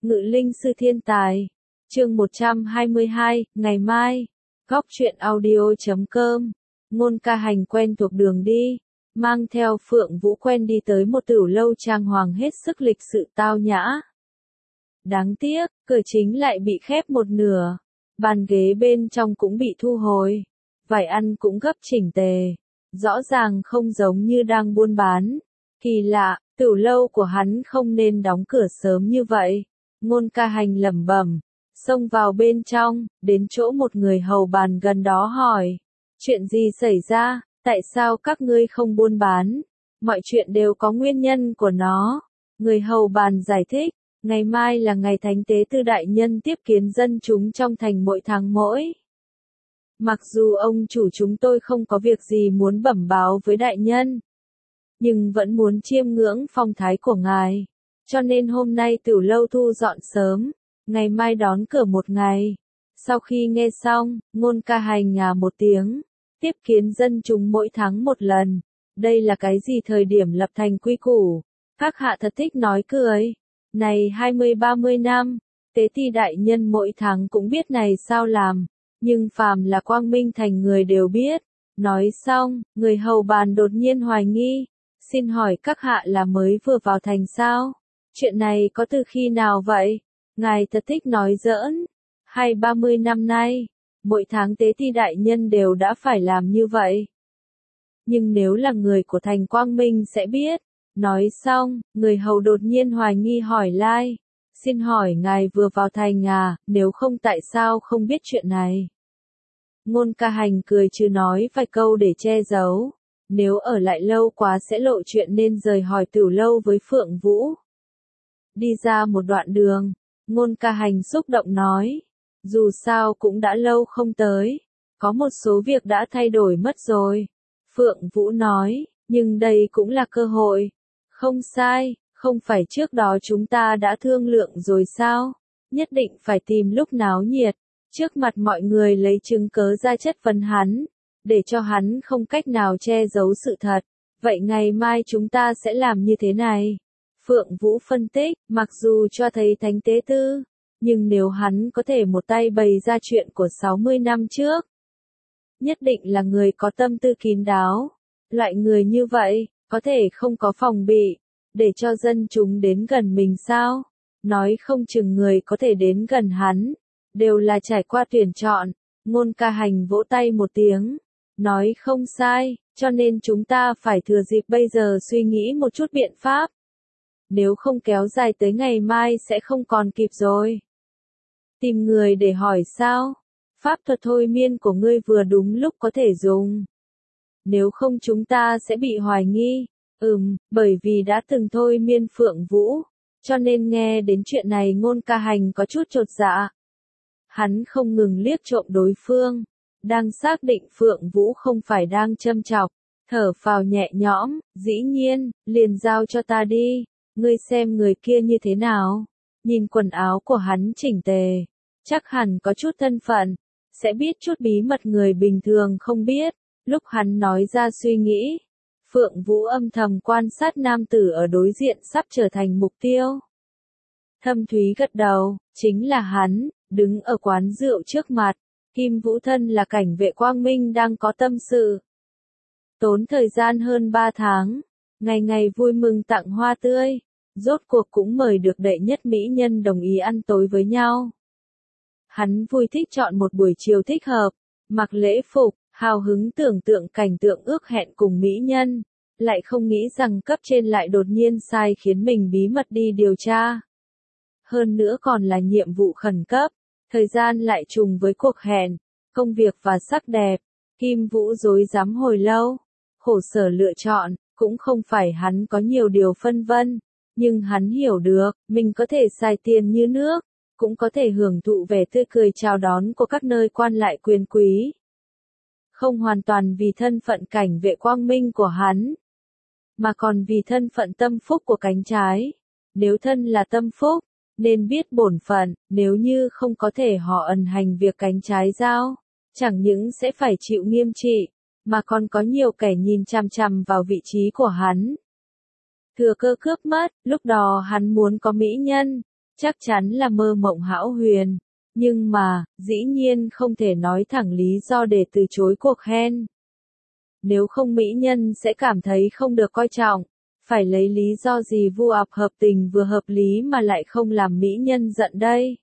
Ngự linh sư thiên tài. Chương 122, ngày mai. Góc truyện audio.com. Ngôn Ca Hành quen thuộc đường đi, mang theo Phượng Vũ quen đi tới một tửu lâu trang hoàng hết sức lịch sự tao nhã. Đáng tiếc, cửa chính lại bị khép một nửa, bàn ghế bên trong cũng bị thu hồi, vải ăn cũng gấp chỉnh tề, rõ ràng không giống như đang buôn bán. Kỳ lạ, tửu lâu của hắn không nên đóng cửa sớm như vậy. Ngôn Ca Hành lẩm bẩm, xông vào bên trong, đến chỗ một người hầu bàn gần đó hỏi, chuyện gì xảy ra, tại sao các ngươi không buôn bán? Mọi chuyện đều có nguyên nhân của nó. Người hầu bàn giải thích, ngày mai là ngày thánh tế tư đại nhân tiếp kiến dân chúng trong thành mỗi tháng mỗi. Mặc dù ông chủ chúng tôi không có việc gì muốn bẩm báo với đại nhân, nhưng vẫn muốn chiêm ngưỡng phong thái của ngài. Cho nên hôm nay tửu lâu thu dọn sớm, ngày mai đón cửa một ngày. Sau khi nghe xong, Ngôn Ca Hành một tiếng, tiếp kiến dân chúng mỗi tháng một lần. Đây là cái gì thời điểm lập thành quy củ? Các hạ thật thích nói cười. Này 20-30 năm, tế ti đại nhân mỗi tháng cũng biết này sao làm, nhưng phàm là quang minh thành người đều biết. Nói xong, người hầu bàn đột nhiên hoài nghi, xin hỏi các hạ là mới vừa vào thành sao? Chuyện này có từ khi nào vậy? Ngài thật thích nói giỡn. 20-30 năm nay, mỗi tháng tế ti đại nhân đều đã phải làm như vậy. Nhưng nếu là người của thành Quang Minh sẽ biết. Nói xong, người hầu đột nhiên hoài nghi hỏi lai, xin hỏi ngài vừa vào thành nếu không tại sao không biết chuyện này? Ngôn Ca Hành cười trừ nói vài câu để che giấu, nếu ở lại lâu quá sẽ lộ chuyện nên rời hỏi tửu lâu với Phượng Vũ. Đi ra một đoạn đường, Ngôn Ca Hành xúc động nói, dù sao cũng đã lâu không tới, có một số việc đã thay đổi mất rồi. Phượng Vũ nói, nhưng đây cũng là cơ hội. Không sai, không phải trước đó chúng ta đã thương lượng rồi sao? Nhất định phải tìm lúc náo nhiệt, trước mặt mọi người lấy chứng cớ ra chất vấn hắn, để cho hắn không cách nào che giấu sự thật. Vậy ngày mai chúng ta sẽ làm như thế này. Phượng Vũ phân tích, mặc dù cho thấy thánh tế tư, nhưng nếu hắn có thể một tay bày ra chuyện của 60 năm trước, nhất định là người có tâm tư kín đáo. Loại người như vậy, có thể không có phòng bị, để cho dân chúng đến gần mình sao? Nói không chừng người có thể đến gần hắn, đều là trải qua tuyển chọn. Ngôn Ca Hành vỗ tay một tiếng, nói không sai, cho nên chúng ta phải thừa dịp bây giờ suy nghĩ một chút biện pháp. Nếu không kéo dài tới ngày mai sẽ không còn kịp rồi. Tìm người để hỏi sao? Pháp thuật thôi miên của ngươi vừa đúng lúc có thể dùng. Nếu không chúng ta sẽ bị hoài nghi. Bởi vì đã từng thôi miên Phượng Vũ, cho nên nghe đến chuyện này Ngôn Ca Hành có chút chột dạ. Hắn không ngừng liếc trộm đối phương, đang xác định Phượng Vũ không phải đang châm chọc, thở phào nhẹ nhõm, dĩ nhiên, liền giao cho ta đi, ngươi xem người kia như thế nào, nhìn quần áo của hắn chỉnh tề, chắc hẳn có chút thân phận, sẽ biết chút bí mật người bình thường không biết. Lúc hắn nói ra suy nghĩ, Phượng Vũ âm thầm quan sát nam tử ở đối diện sắp trở thành mục tiêu. Thâm Thúy gật đầu, chính là hắn, đứng ở quán rượu trước mặt, Kim Vũ thân là cảnh vệ Quang Minh đang có tâm sự. Tốn thời gian hơn 3 tháng, ngày ngày vui mừng tặng hoa tươi, rốt cuộc cũng mời được đệ nhất mỹ nhân đồng ý ăn tối với nhau. Hắn vui thích chọn một buổi chiều thích hợp, mặc lễ phục, hào hứng tưởng tượng cảnh tượng ước hẹn cùng mỹ nhân, lại không nghĩ rằng cấp trên lại đột nhiên sai khiến mình bí mật đi điều tra. Hơn nữa còn là nhiệm vụ khẩn cấp, thời gian lại trùng với cuộc hẹn, công việc và sắc đẹp. Kim Vũ rối rắm hồi lâu, khổ sở lựa chọn, cũng không phải hắn có nhiều điều phân vân, nhưng hắn hiểu được, mình có thể xài tiền như nước, cũng có thể hưởng thụ vẻ tươi cười chào đón của các nơi quan lại quyền quý. Không hoàn toàn vì thân phận cảnh vệ Quang Minh của hắn, mà còn vì thân phận tâm phúc của cánh trái. Nếu thân là tâm phúc, nên biết bổn phận, nếu như không có thể họ ẩn hành việc cánh trái giao, chẳng những sẽ phải chịu nghiêm trị, mà còn có nhiều kẻ nhìn chằm chằm vào vị trí của hắn. Thừa cơ cướp mất, lúc đó hắn muốn có mỹ nhân, chắc chắn là mơ mộng hão huyền. Nhưng mà, dĩ nhiên không thể nói thẳng lý do để từ chối cuộc khen. Nếu không mỹ nhân sẽ cảm thấy không được coi trọng. Phải lấy lý do gì vu ập hợp tình vừa hợp lý mà lại không làm mỹ nhân giận đây?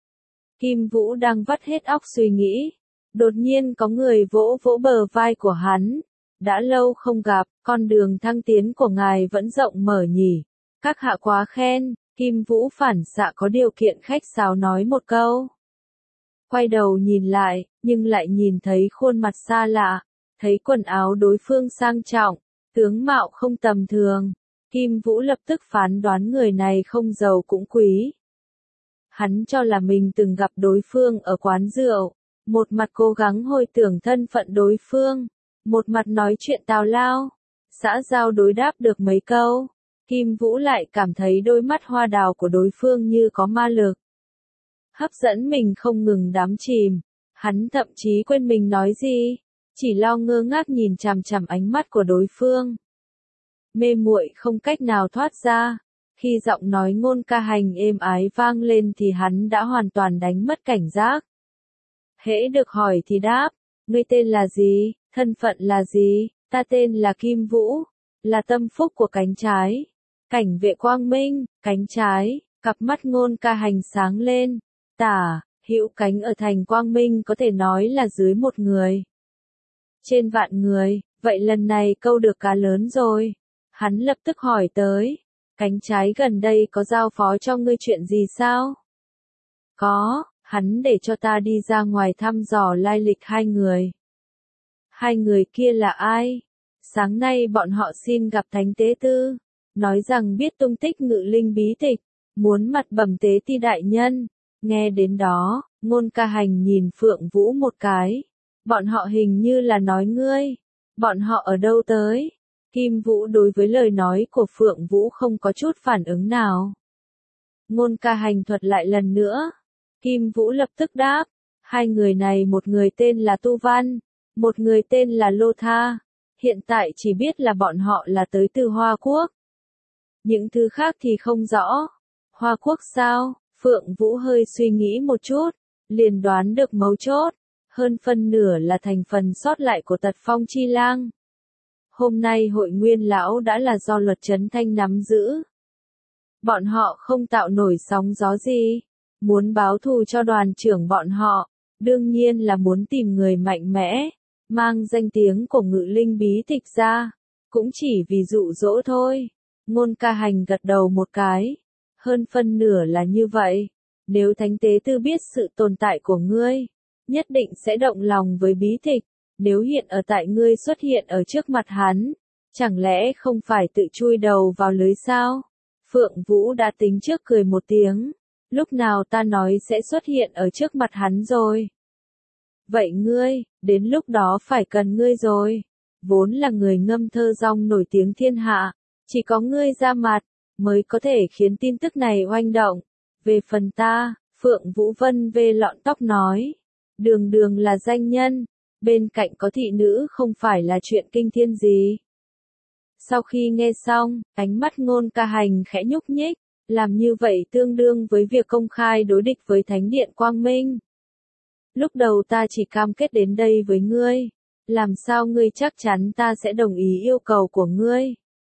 Kim Vũ đang vắt hết óc suy nghĩ. Đột nhiên có người vỗ vỗ bờ vai của hắn. Đã lâu không gặp, con đường thăng tiến của ngài vẫn rộng mở nhỉ. Các hạ quá khen, Kim Vũ phản xạ có điều kiện khách sáo nói một câu. Quay đầu nhìn lại, nhưng lại nhìn thấy khuôn mặt xa lạ, thấy quần áo đối phương sang trọng, tướng mạo không tầm thường. Kim Vũ lập tức phán đoán người này không giàu cũng quý. Hắn cho là mình từng gặp đối phương ở quán rượu, một mặt cố gắng hồi tưởng thân phận đối phương, một mặt nói chuyện tào lao, xã giao đối đáp được mấy câu. Kim Vũ lại cảm thấy đôi mắt hoa đào của đối phương như có ma lực, hấp dẫn mình không ngừng đắm chìm. Hắn thậm chí quên mình nói gì, chỉ lo ngơ ngác nhìn chằm chằm ánh mắt của đối phương. Mê muội không cách nào thoát ra. Khi giọng nói Ngôn Ca Hành êm ái vang lên thì hắn đã hoàn toàn đánh mất cảnh giác. Hễ được hỏi thì đáp, ngươi tên là gì, thân phận là gì, ta tên là Kim Vũ, là tâm phúc của cánh trái. Cảnh vệ quang minh, cánh trái, cặp mắt Ngôn Ca Hành sáng lên. Tả, hữu cánh ở thành quang minh có thể nói là dưới một người. Trên vạn người, vậy lần này câu được cá lớn rồi. Hắn lập tức hỏi tới, cánh trái gần đây có giao phó cho ngươi chuyện gì sao? Có, hắn để cho ta đi ra ngoài thăm dò lai lịch hai người. Hai người kia là ai? Sáng nay bọn họ xin gặp Thánh Tế Tư, nói rằng biết tung tích Ngự Linh bí tịch, muốn mặt bẩm Tế Ti đại nhân. Nghe đến đó, Ngôn Ca Hành nhìn Phượng Vũ một cái. Bọn họ hình như là nói ngươi. Bọn họ ở đâu tới? Kim Vũ đối với lời nói của Phượng Vũ không có chút phản ứng nào. Ngôn Ca Hành thuật lại lần nữa. Kim Vũ lập tức đáp. Hai người này, một người tên là Tu Văn, một người tên là Lô Tha. Hiện tại chỉ biết là bọn họ là tới từ Hoa Quốc. Những thứ khác thì không rõ. Hoa Quốc sao? Phượng Vũ hơi suy nghĩ một chút, liền đoán được mấu chốt. Hơn phân nửa là thành phần sót lại của Tật Phong Chi Lang. Hôm nay hội nguyên lão đã là do Luật Trấn Thanh nắm giữ. Bọn họ không tạo nổi sóng gió gì, muốn báo thù cho đoàn trưởng bọn họ, đương nhiên là muốn tìm người mạnh mẽ, mang danh tiếng của Ngự Linh bí tịch ra, cũng chỉ vì dụ dỗ thôi. Ngôn Ca Hành gật đầu một cái, hơn phân nửa là như vậy. Nếu Thánh Tế Tư biết sự tồn tại của ngươi, nhất định sẽ động lòng với bí tịch. Nếu hiện ở tại ngươi xuất hiện ở trước mặt hắn, chẳng lẽ không phải tự chui đầu vào lưới sao? Phượng Vũ đã tính trước cười một tiếng. Lúc nào ta nói sẽ xuất hiện ở trước mặt hắn rồi? Vậy ngươi, đến lúc đó phải cần ngươi rồi. Vốn là người ngâm thơ rong nổi tiếng thiên hạ, chỉ có ngươi ra mặt, mới có thể khiến tin tức này oanh động. Về phần ta, Phượng Vũ Vân vê lọn tóc nói. Đường đường là danh nhân, bên cạnh có thị nữ không phải là chuyện kinh thiên gì. Sau khi nghe xong, ánh mắt Ngôn Ca Hành khẽ nhúc nhích, làm như vậy tương đương với việc công khai đối địch với Thánh Điện Quang Minh. Lúc đầu ta chỉ cam kết đến đây với ngươi, làm sao ngươi chắc chắn ta sẽ đồng ý yêu cầu của ngươi?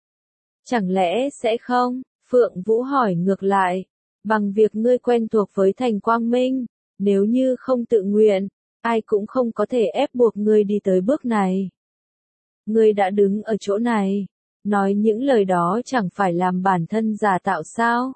Chẳng lẽ sẽ không? Phượng Vũ hỏi ngược lại, bằng việc ngươi quen thuộc với thành Quang Minh, nếu như không tự nguyện, ai cũng không có thể ép buộc ngươi đi tới bước này. Ngươi đã đứng ở chỗ này, nói những lời đó chẳng phải làm bản thân giả tạo sao?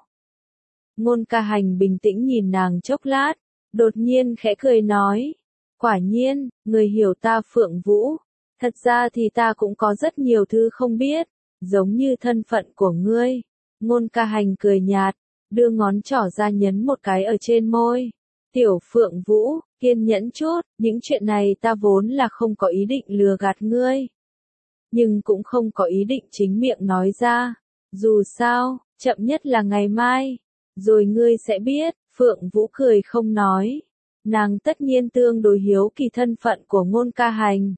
Ngôn Ca Hành bình tĩnh nhìn nàng chốc lát, đột nhiên khẽ cười nói, quả nhiên, ngươi hiểu ta Phượng Vũ, thật ra thì ta cũng có rất nhiều thứ không biết, giống như thân phận của ngươi. Ngôn Ca Hành cười nhạt, đưa ngón trỏ ra nhấn một cái ở trên môi. Tiểu Phượng Vũ, kiên nhẫn chút, những chuyện này ta vốn là không có ý định lừa gạt ngươi. Nhưng cũng không có ý định chính miệng nói ra. Dù sao, chậm nhất là ngày mai. Rồi ngươi sẽ biết, Phượng Vũ cười không nói. Nàng tất nhiên tương đối hiếu kỳ thân phận của Ngôn Ca Hành.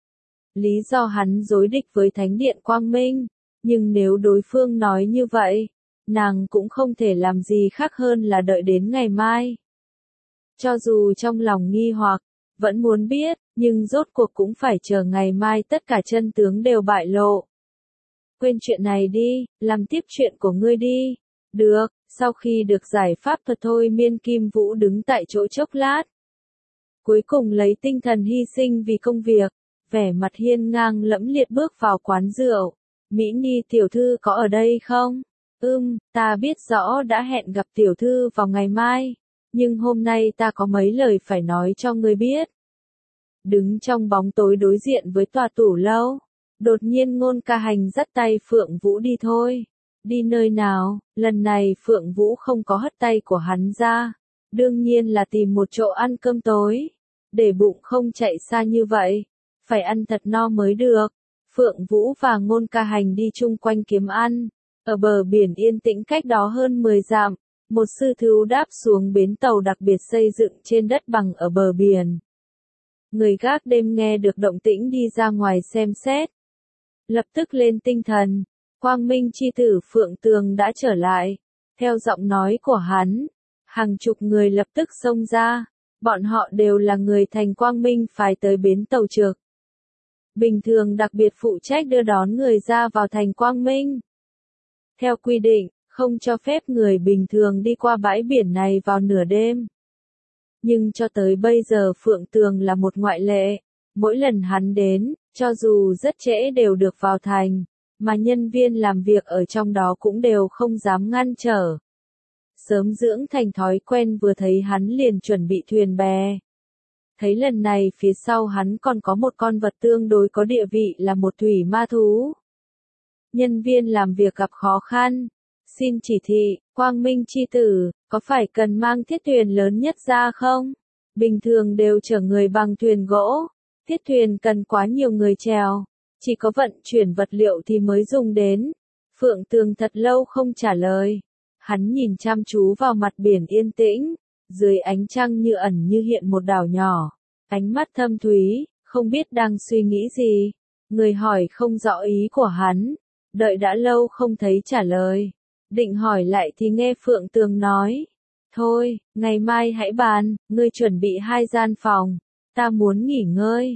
Lý do hắn đối địch với Thánh Điện Quang Minh. Nhưng nếu đối phương nói như vậy, nàng cũng không thể làm gì khác hơn là đợi đến ngày mai. Cho dù trong lòng nghi hoặc, vẫn muốn biết, nhưng rốt cuộc cũng phải chờ ngày mai tất cả chân tướng đều bại lộ. Quên chuyện này đi, làm tiếp chuyện của ngươi đi. Được, sau khi được giải pháp thuật thôi miên Kim Vũ đứng tại chỗ chốc lát. Cuối cùng lấy tinh thần hy sinh vì công việc, vẻ mặt hiên ngang lẫm liệt bước vào quán rượu. Mỹ Ni tiểu thư có ở đây không? Ta biết rõ đã hẹn gặp tiểu thư vào ngày mai, nhưng hôm nay ta có mấy lời phải nói cho ngươi biết. Đứng trong bóng tối đối diện với tòa tủ lâu, đột nhiên Ngôn Ca Hành dắt tay Phượng Vũ đi thôi. Đi nơi nào? Lần này Phượng Vũ không có hất tay của hắn ra, đương nhiên là tìm một chỗ ăn cơm tối, để bụng không chạy xa như vậy, phải ăn thật no mới được. Phượng Vũ và Ngôn Ca Hành đi chung quanh kiếm ăn, ở bờ biển yên tĩnh cách đó hơn 10 dặm, một sư thú đáp xuống bến tàu đặc biệt xây dựng trên đất bằng ở bờ biển. Người gác đêm nghe được động tĩnh đi ra ngoài xem xét, lập tức lên tinh thần, Quang Minh chi tử Phượng Tường đã trở lại. Theo giọng nói của hắn, hàng chục người lập tức xông ra, bọn họ đều là người thành Quang Minh phái tới bến tàu trực. Bình thường đặc biệt phụ trách đưa đón người ra vào thành Quang Minh. Theo quy định, không cho phép người bình thường đi qua bãi biển này vào nửa đêm. Nhưng cho tới bây giờ Phượng Tường là một ngoại lệ, mỗi lần hắn đến, cho dù rất trễ đều được vào thành, mà nhân viên làm việc ở trong đó cũng đều không dám ngăn trở. Sớm dưỡng thành thói quen vừa thấy hắn liền chuẩn bị thuyền bè. Thấy lần này phía sau hắn còn có một con vật tương đối có địa vị là một thủy ma thú. Nhân viên làm việc gặp khó khăn. Xin chỉ thị, Quang Minh chi tử, có phải cần mang thiết thuyền lớn nhất ra không? Bình thường đều chở người bằng thuyền gỗ. Thiết thuyền cần quá nhiều người chèo. Chỉ có vận chuyển vật liệu thì mới dùng đến. Phượng Tường thật lâu không trả lời. Hắn nhìn chăm chú vào mặt biển yên tĩnh. Dưới ánh trăng như ẩn như hiện một đảo nhỏ. Ánh mắt thâm thúy, không biết đang suy nghĩ gì. Người hỏi không rõ ý của hắn. Đợi đã lâu không thấy trả lời. Định hỏi lại thì nghe Phượng Tường nói. Thôi, ngày mai hãy bàn, ngươi chuẩn bị 2 gian phòng. Ta muốn nghỉ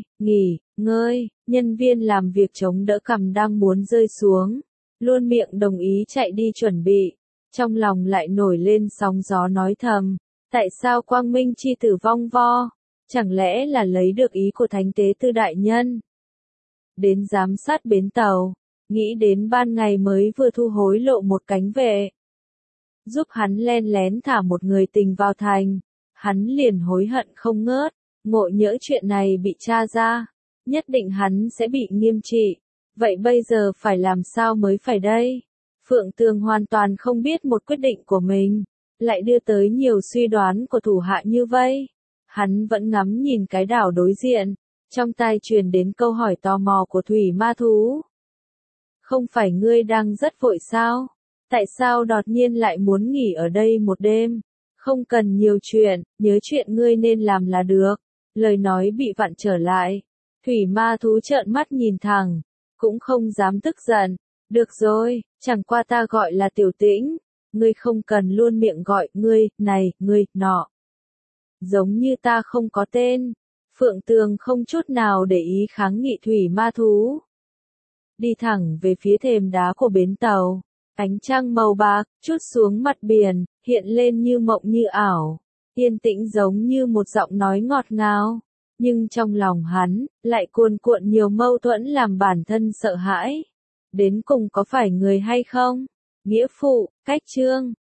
ngơi, nhân viên làm việc chống đỡ cằm đang muốn rơi xuống. Luôn miệng đồng ý chạy đi chuẩn bị. Trong lòng lại nổi lên sóng gió nói thầm. Tại sao Quang Minh chi tử vong vo? Chẳng lẽ là lấy được ý của Thánh Tế Tư đại nhân? Đến giám sát bến tàu. Nghĩ đến ban ngày mới vừa thu hối lộ một cánh vệ. Giúp hắn len lén thả một người tình vào thành. Hắn liền hối hận không ngớt. Ngộ nhỡ chuyện này bị tra ra. Nhất định hắn sẽ bị nghiêm trị. Vậy bây giờ phải làm sao mới phải đây? Phượng Tường hoàn toàn không biết một quyết định của mình. Lại đưa tới nhiều suy đoán của thủ hạ như vây. Hắn vẫn ngắm nhìn cái đảo đối diện. Trong tai truyền đến câu hỏi tò mò của thủy ma thú. Không phải ngươi đang rất vội sao? Tại sao đột nhiên lại muốn nghỉ ở đây một đêm? Không cần nhiều chuyện, nhớ chuyện ngươi nên làm là được. Lời nói bị vặn trở lại. Thủy ma thú trợn mắt nhìn thẳng. Cũng không dám tức giận. Được rồi, chẳng qua ta gọi là Tiểu Tĩnh. Ngươi không cần luôn miệng gọi ngươi, này, ngươi, nọ. Giống như ta không có tên. Phượng Tường không chút nào để ý kháng nghị thủy ma thú. Đi thẳng về phía thềm đá của bến tàu. Ánh trăng màu bạc, chút xuống mặt biển, hiện lên như mộng như ảo. Yên tĩnh giống như một giọng nói ngọt ngào. Nhưng trong lòng hắn, lại cuồn cuộn nhiều mâu thuẫn làm bản thân sợ hãi. Đến cùng có phải người hay không? Nghĩa phụ, cách chương.